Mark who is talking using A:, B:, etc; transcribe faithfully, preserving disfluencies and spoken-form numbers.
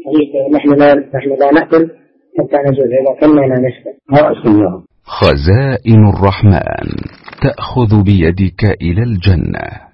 A: حديث نحن لا نحن لا نأكل حتى نجوز، إذا كنا لا نشبع.
B: خزائن الرحمن تأخذ بيدك إلى الجنة.